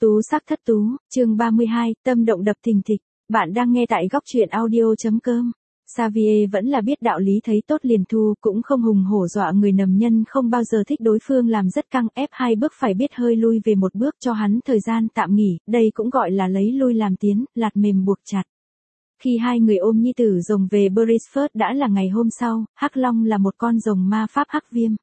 Tú sắc thất tú, chương 32, tâm động đập thình thịch. Bạn đang nghe tại góc truyện audio.com. Xavier vẫn là biết đạo lý thấy tốt liền thu, cũng không hùng hổ dọa người nầm nhân, không bao giờ thích đối phương làm rất căng ép hai bước, phải biết hơi lui về một bước cho hắn thời gian tạm nghỉ, đây cũng gọi là lấy lui làm tiến, lạt mềm buộc chặt. Khi hai người ôm nhi tử rồng về Beresford đã là ngày hôm sau, Hắc Long là một con rồng ma pháp hắc viêm.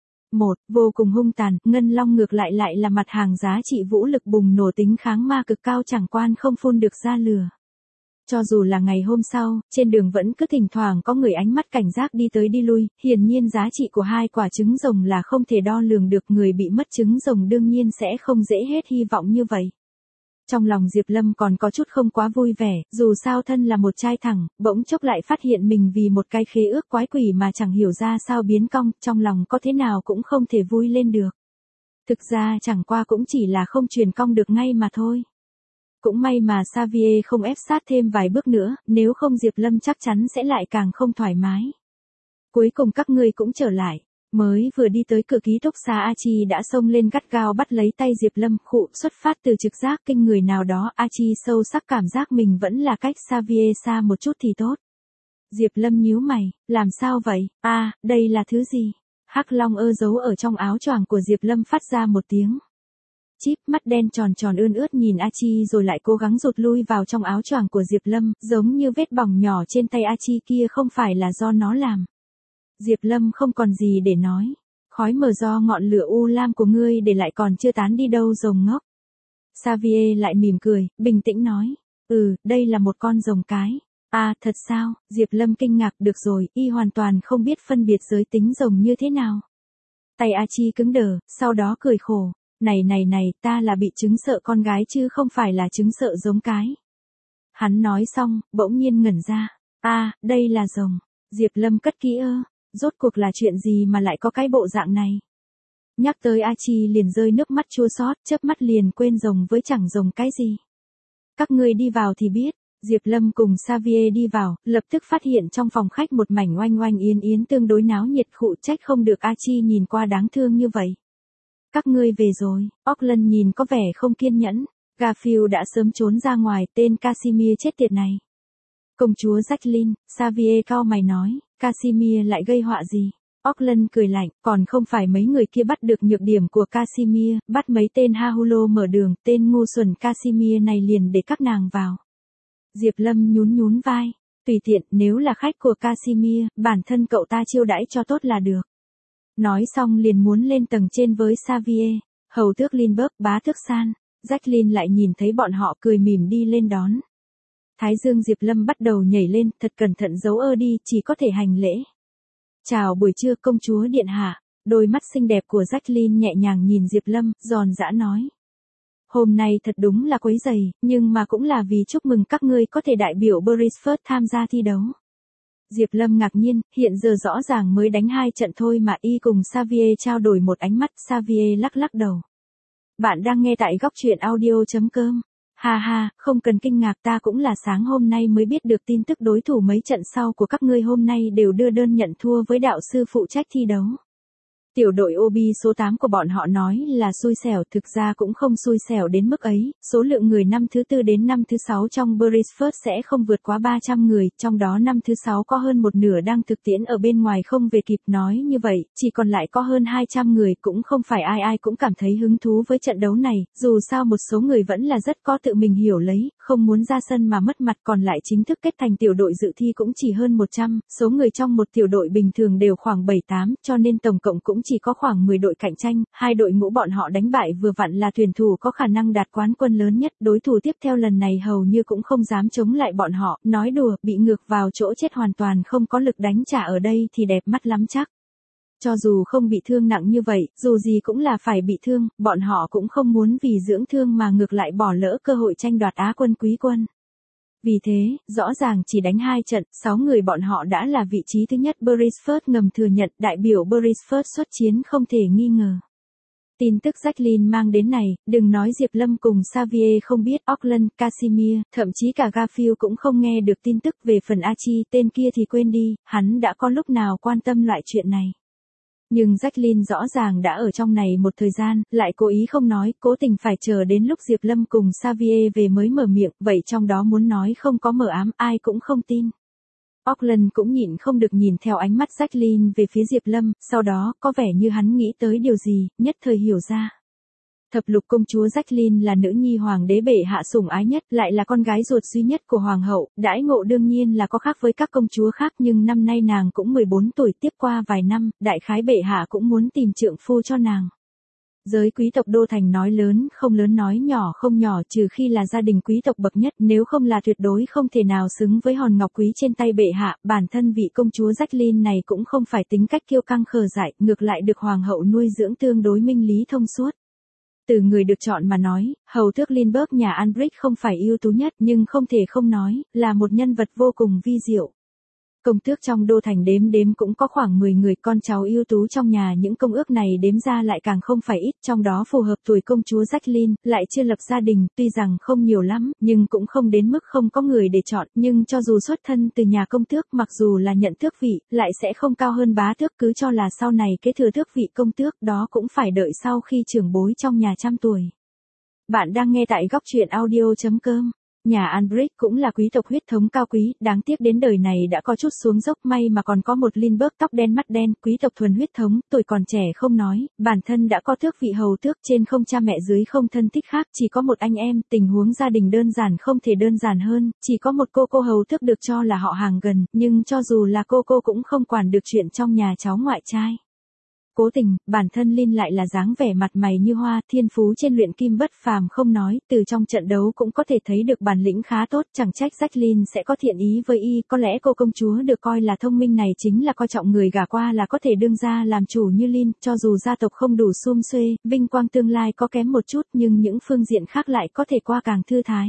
Vô cùng hung tàn, Ngân Long ngược lại là mặt hàng giá trị vũ lực bùng nổ, tính kháng ma cực cao, chẳng quan không phun được ra lửa. Cho dù là ngày hôm sau, trên đường vẫn cứ thỉnh thoảng có người ánh mắt cảnh giác đi tới đi lui, hiển nhiên giá trị của hai quả trứng rồng là không thể đo lường được, người bị mất trứng rồng đương nhiên sẽ không dễ hết hy vọng như vậy. Trong lòng Diệp Lâm còn có chút không quá vui vẻ, dù sao thân là một trai thẳng, bỗng chốc lại phát hiện mình vì một cái khế ước quái quỷ mà chẳng hiểu ra sao biến cong, trong lòng có thế nào cũng không thể vui lên được. Thực ra chẳng qua cũng chỉ là không truyền cong được ngay mà thôi. Cũng may mà Xavier không ép sát thêm vài bước nữa, nếu không Diệp Lâm chắc chắn sẽ lại càng không thoải mái. Cuối cùng các ngươi cũng trở lại. Mới vừa đi tới cửa ký túc xá, A Chi đã xông lên gắt gao bắt lấy tay Diệp Lâm, khụ, xuất phát từ trực giác kinh người nào đó, A Chi sâu sắc cảm giác mình vẫn là cách Xavier xa một chút thì tốt. Diệp Lâm nhíu mày, làm sao vậy? Đây là thứ gì? Hắc Long giấu ở trong áo choàng của Diệp Lâm phát ra một tiếng chíp, mắt đen tròn tròn ươn ướt nhìn A Chi rồi lại cố gắng rụt lui vào trong áo choàng của Diệp Lâm, giống như vết bỏng nhỏ trên tay A Chi kia không phải là do nó làm. Diệp Lâm không còn gì để nói. Khói mờ do ngọn lửa u lam của ngươi để lại còn chưa tán đi đâu rồng ngốc. Xavier lại mỉm cười, bình tĩnh nói. Đây là một con rồng cái. Thật sao? Diệp Lâm kinh ngạc, được rồi, y hoàn toàn không biết phân biệt giới tính rồng như thế nào. Tay A Chi cứng đờ, sau đó cười khổ. Này, ta là bị chứng sợ con gái chứ không phải là chứng sợ giống cái. Hắn nói xong, bỗng nhiên ngẩn ra. Đây là rồng. Diệp Lâm cất kỹ rốt cuộc là chuyện gì mà lại có cái bộ dạng này? Nhắc tới A Chi liền rơi nước mắt chua xót, chớp mắt liền quên rồng với chẳng rồng cái gì. Các ngươi đi vào thì biết. Diệp Lâm cùng Xavier đi vào, lập tức phát hiện trong phòng khách một mảnh oanh oanh yến yến tương đối náo nhiệt, khụ, trách không được A Chi nhìn qua đáng thương như vậy. Các ngươi về rồi. Auckland nhìn có vẻ không kiên nhẫn. Garfield đã sớm trốn ra ngoài, tên Casimir chết tiệt này. Công chúa Jacqueline, Xavier cau mày nói, Casimir lại gây họa gì? Auckland cười lạnh, còn không phải mấy người kia bắt được nhược điểm của Casimir, bắt mấy tên Hahulo mở đường, tên ngu xuẩn Casimir này liền để các nàng vào. Diệp Lâm nhún vai, tùy tiện, nếu là khách của Casimir, bản thân cậu ta chiêu đãi cho tốt là được. Nói xong liền muốn lên tầng trên với Xavier, hầu tước Lindbergh, bá tước San. Jacqueline lại nhìn thấy bọn họ cười mỉm đi lên đón. Thái dương Diệp Lâm bắt đầu nhảy lên, thật cẩn thận giấu đi, chỉ có thể hành lễ. Chào buổi trưa công chúa điện hạ. Đôi mắt xinh đẹp của Jacqueline nhẹ nhàng nhìn Diệp Lâm, giòn giã nói. Hôm nay thật đúng là quấy rầy, nhưng mà cũng là vì chúc mừng các ngươi có thể đại biểu Beresford tham gia thi đấu. Diệp Lâm ngạc nhiên, hiện giờ rõ ràng mới đánh 2 trận thôi mà y cùng Xavier trao đổi một ánh mắt, Xavier lắc đầu. Bạn đang nghe tại góc truyện audio.com. Không cần kinh ngạc, ta cũng là sáng hôm nay mới biết được tin tức đối thủ mấy trận sau của các ngươi hôm nay đều đưa đơn nhận thua với đạo sư phụ trách thi đấu. Tiểu đội OB số 8 của bọn họ nói là xui xẻo, thực ra cũng không xui xẻo đến mức ấy, số lượng người năm thứ 4 đến năm thứ 6 trong Beresford sẽ không vượt quá 300 người, trong đó năm thứ 6 có hơn một nửa đang thực tiễn ở bên ngoài không về kịp, nói như vậy, chỉ còn lại có hơn 200 người, cũng không phải ai cũng cảm thấy hứng thú với trận đấu này, dù sao một số người vẫn là rất có tự mình hiểu lấy, không muốn ra sân mà mất mặt, còn lại chính thức kết thành tiểu đội dự thi cũng chỉ hơn 100, số người trong một tiểu đội bình thường đều khoảng 7-8, cho nên tổng cộng cũng chỉ có khoảng 10 đội cạnh tranh, 2 đội ngũ bọn họ đánh bại vừa vặn là tuyển thủ có khả năng đạt quán quân lớn nhất, đối thủ tiếp theo lần này hầu như cũng không dám chống lại bọn họ, nói đùa, bị ngược vào chỗ chết hoàn toàn không có lực đánh trả ở đây thì đẹp mắt lắm chắc. Cho dù không bị thương nặng như vậy, dù gì cũng là phải bị thương, bọn họ cũng không muốn vì dưỡng thương mà ngược lại bỏ lỡ cơ hội tranh đoạt Á quân quý quân. Vì thế, rõ ràng chỉ đánh 2 trận, 6 người bọn họ đã là vị trí thứ nhất. Beresford ngầm thừa nhận đại biểu Beresford xuất chiến không thể nghi ngờ. Tin tức Jacqueline mang đến này, đừng nói Diệp Lâm cùng Xavier không biết, Auckland, Casimir, thậm chí cả Garfield cũng không nghe được tin tức. Về phần A Chi, tên kia thì quên đi, hắn đã có lúc nào quan tâm loại chuyện này. Nhưng Jacqueline rõ ràng đã ở trong này một thời gian, lại cố ý không nói, cố tình phải chờ đến lúc Diệp Lâm cùng Xavier về mới mở miệng, vậy trong đó muốn nói không có mờ ám, ai cũng không tin. Auckland cũng nhịn không được nhìn theo ánh mắt Jacqueline về phía Diệp Lâm, sau đó, có vẻ như hắn nghĩ tới điều gì, nhất thời hiểu ra. Thập lục công chúa Jacqueline là nữ nhi hoàng đế bệ hạ sủng ái nhất, lại là con gái ruột duy nhất của hoàng hậu, đãi ngộ đương nhiên là có khác với các công chúa khác, nhưng năm nay nàng cũng 14 tuổi, tiếp qua vài năm, đại khái bệ hạ cũng muốn tìm trượng phu cho nàng. Giới quý tộc đô thành nói lớn không lớn, nói nhỏ không nhỏ, trừ khi là gia đình quý tộc bậc nhất, nếu không là tuyệt đối không thể nào xứng với hòn ngọc quý trên tay bệ hạ. Bản thân vị công chúa Jacqueline này cũng không phải tính cách kiêu căng khờ dại, ngược lại được hoàng hậu nuôi dưỡng tương đối minh lý thông suốt. Từ người được chọn mà nói, hầu tước Lindbergh nhà Albrecht không phải ưu tú nhất, nhưng không thể không nói, là một nhân vật vô cùng vi diệu. Công tước trong đô thành đếm cũng có khoảng 10 người, con cháu ưu tú trong nhà những công ước này đếm ra lại càng không phải ít, trong đó phù hợp tuổi công chúa Jacqueline, lại chưa lập gia đình, tuy rằng không nhiều lắm, nhưng cũng không đến mức không có người để chọn, nhưng cho dù xuất thân từ nhà công tước, mặc dù là nhận tước vị, lại sẽ không cao hơn bá tước, cứ cho là sau này kế thừa tước vị công tước, đó cũng phải đợi sau khi trưởng bối trong nhà trăm tuổi. Bạn đang nghe tại góc truyện audio.com. Nhà Albrecht cũng là quý tộc huyết thống cao quý, đáng tiếc đến đời này đã có chút xuống dốc, may mà còn có một Lindbergh tóc đen mắt đen, quý tộc thuần huyết thống, tuổi còn trẻ không nói, bản thân đã có tước vị hầu tước, trên không cha mẹ dưới không thân thích khác, chỉ có một anh em, tình huống gia đình đơn giản không thể đơn giản hơn, chỉ có một cô hầu tước được cho là họ hàng gần, nhưng cho dù là cô cũng không quản được chuyện trong nhà cháu ngoại trai. Cố tình, bản thân Linh lại là dáng vẻ mặt mày như hoa, thiên phú trên luyện kim bất phàm không nói, từ trong trận đấu cũng có thể thấy được bản lĩnh khá tốt, chẳng trách Jacqueline sẽ có thiện ý với y, có lẽ cô công chúa được coi là thông minh này chính là coi trọng người gả qua là có thể đương ra làm chủ như Linh, cho dù gia tộc không đủ sum xuê, vinh quang tương lai có kém một chút, nhưng những phương diện khác lại có thể qua càng thư thái.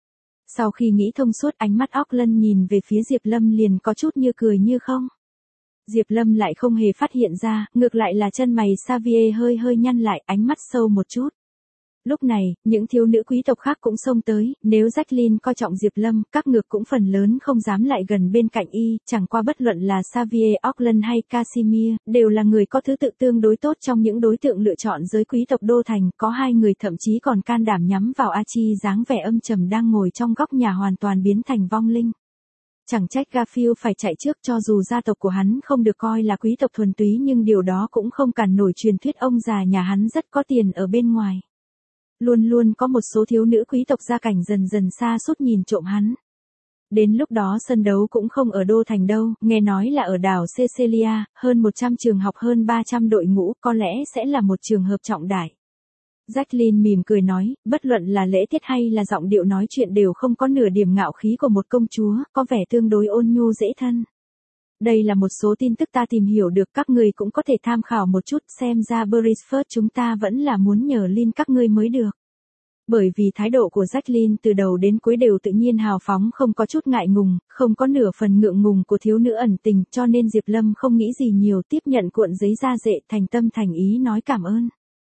Sau khi nghĩ thông suốt, ánh mắt Auckland nhìn về phía Diệp Lâm liền có chút như cười như không. Diệp Lâm lại không hề phát hiện ra, ngược lại là chân mày Xavier hơi nhăn lại, ánh mắt sâu một chút. Lúc này, những thiếu nữ quý tộc khác cũng xông tới, nếu Jacqueline coi trọng Diệp Lâm, các ngược cũng phần lớn không dám lại gần bên cạnh y, chẳng qua bất luận là Xavier, Auckland hay Casimir, đều là người có thứ tự tương đối tốt trong những đối tượng lựa chọn giới quý tộc đô thành, có hai người thậm chí còn can đảm nhắm vào Archie dáng vẻ âm trầm đang ngồi trong góc nhà hoàn toàn biến thành vong linh. Chẳng trách Garfield phải chạy trước, cho dù gia tộc của hắn không được coi là quý tộc thuần túy, nhưng điều đó cũng không cản nổi truyền thuyết ông già nhà hắn rất có tiền ở bên ngoài. Luôn luôn có một số thiếu nữ quý tộc gia cảnh dần dần xa sút nhìn trộm hắn. Đến lúc đó sân đấu cũng không ở đô thành đâu, nghe nói là ở đảo Cecilia, hơn 100 trường học, hơn 300 đội ngũ, có lẽ sẽ là một trường hợp trọng đại. Jacqueline mỉm cười nói, bất luận là lễ tiết hay là giọng điệu nói chuyện đều không có nửa điểm ngạo khí của một công chúa, có vẻ tương đối ôn nhu dễ thân. Đây là một số tin tức ta tìm hiểu được, các người cũng có thể tham khảo một chút, xem ra Beresford chúng ta vẫn là muốn nhờ Lin các ngươi mới được. Bởi vì thái độ của Jacqueline từ đầu đến cuối đều tự nhiên hào phóng, không có chút ngại ngùng, không có nửa phần ngượng ngùng của thiếu nữ ẩn tình, cho nên Diệp Lâm không nghĩ gì nhiều, tiếp nhận cuộn giấy da dệ, thành tâm thành ý nói cảm ơn.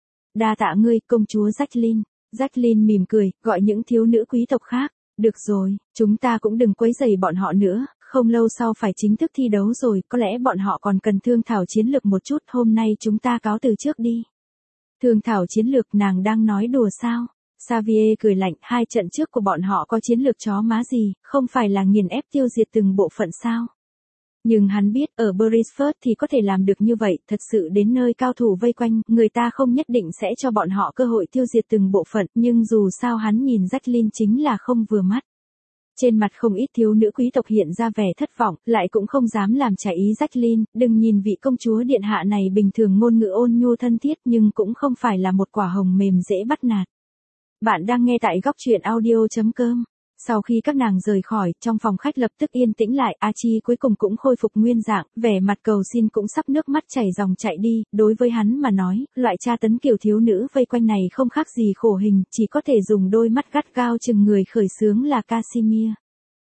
Đa tạ ngươi, công chúa Jacqueline. Jacqueline mỉm cười, gọi những thiếu nữ quý tộc khác. Được rồi, chúng ta cũng đừng quấy rầy bọn họ nữa, không lâu sau phải chính thức thi đấu rồi, có lẽ bọn họ còn cần thương thảo chiến lược một chút, hôm nay chúng ta cáo từ trước đi. Thương thảo chiến lược, nàng đang nói đùa sao? Xavier cười lạnh, hai trận trước của bọn họ có chiến lược chó má gì, không phải là nghiền ép tiêu diệt từng bộ phận sao? Nhưng hắn biết, ở Beresford thì có thể làm được như vậy, thật sự đến nơi cao thủ vây quanh, người ta không nhất định sẽ cho bọn họ cơ hội tiêu diệt từng bộ phận, nhưng dù sao hắn nhìn Jacqueline chính là không vừa mắt. Trên mặt không ít thiếu nữ quý tộc hiện ra vẻ thất vọng, lại cũng không dám làm trái ý Jacqueline, đừng nhìn vị công chúa điện hạ này bình thường ngôn ngữ ôn nhu thân thiết nhưng cũng không phải là một quả hồng mềm dễ bắt nạt. Bạn đang nghe tại góc truyện audio.com. Sau khi các nàng rời khỏi, trong phòng khách lập tức yên tĩnh lại, Archie cuối cùng cũng khôi phục nguyên dạng, vẻ mặt cầu xin cũng sắp nước mắt chảy ròng chạy đi, đối với hắn mà nói, loại tra tấn kiểu thiếu nữ vây quanh này không khác gì khổ hình, chỉ có thể dùng đôi mắt gắt gao chừng người khởi xướng là Casimir.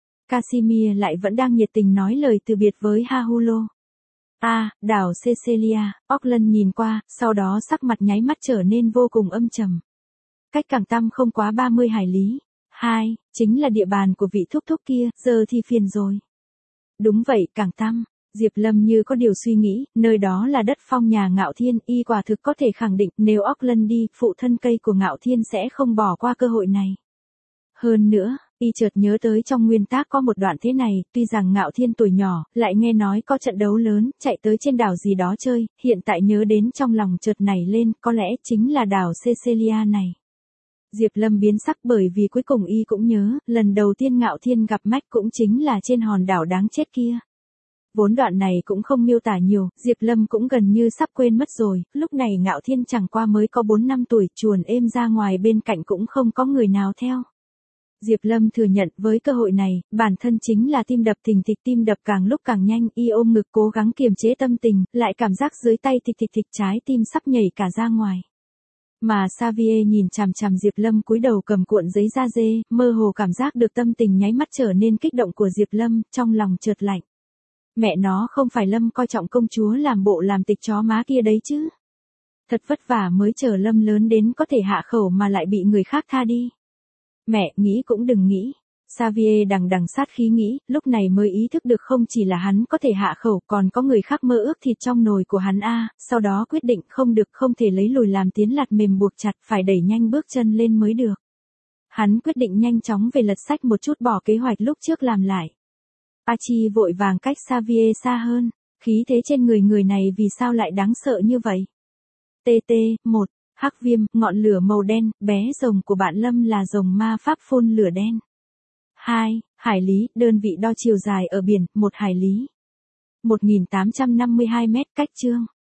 Casimir lại vẫn đang nhiệt tình nói lời từ biệt với Hahulo. Đảo Cecilia, Auckland nhìn qua, sau đó sắc mặt nháy mắt trở nên vô cùng âm trầm. Cách Cảng Tăm không quá 30 hải lý. Chính là địa bàn của vị thúc thúc kia, giờ thì phiền rồi. Đúng vậy, Cảng Tăm. Diệp Lâm như có điều suy nghĩ, nơi đó là đất phong nhà Ngạo Thiên, y quả thực có thể khẳng định nếu Auckland đi, phụ thân cây của Ngạo Thiên sẽ không bỏ qua cơ hội này. Hơn nữa, y chợt nhớ tới trong nguyên tác có một đoạn thế này, tuy rằng Ngạo Thiên tuổi nhỏ, lại nghe nói có trận đấu lớn, chạy tới trên đảo gì đó chơi, hiện tại nhớ đến trong lòng chợt nảy lên, có lẽ chính là đảo Cecilia này. Diệp Lâm biến sắc bởi vì cuối cùng y cũng nhớ, lần đầu tiên Ngạo Thiên gặp Mac cũng chính là trên hòn đảo đáng chết kia. Vốn đoạn này cũng không miêu tả nhiều, Diệp Lâm cũng gần như sắp quên mất rồi, lúc này Ngạo Thiên chẳng qua mới có 4 năm tuổi, chuồn êm ra ngoài bên cạnh cũng không có người nào theo. Diệp Lâm thừa nhận với cơ hội này, bản thân chính là tim đập thình thịch, tim đập càng lúc càng nhanh, y ôm ngực cố gắng kiềm chế tâm tình, lại cảm giác dưới tay thịch thịch thịch, trái tim sắp nhảy cả ra ngoài. Mà Xavier nhìn chằm chằm Diệp Lâm cúi đầu cầm cuộn giấy da dê, mơ hồ cảm giác được tâm tình nháy mắt trở nên kích động của Diệp Lâm, trong lòng chợt lạnh. Mẹ nó, không phải Lâm coi trọng công chúa làm bộ làm tịch chó má kia đấy chứ. Thật vất vả mới chờ Lâm lớn đến có thể hạ khẩu mà lại bị người khác tha đi. Mẹ, nghĩ cũng đừng nghĩ. Xavier đằng đằng sát khí nghĩ, lúc này mới ý thức được không chỉ là hắn có thể hạ khẩu, còn có người khác mơ ước thịt trong nồi của hắn sau đó quyết định không được, không thể lấy lùi làm tiến lạt mềm buộc chặt, phải đẩy nhanh bước chân lên mới được. Hắn quyết định nhanh chóng về lật sách một chút, bỏ kế hoạch lúc trước làm lại. Archie vội vàng cách Xavier xa hơn, khí thế trên người này vì sao lại đáng sợ như vậy? TT, 1. Hắc viêm, ngọn lửa màu đen, bé rồng của bạn Lâm là rồng ma pháp phun lửa đen. 2. Hải lý, đơn vị đo chiều dài ở biển, 1 hải lý. 1852 mét cách chương.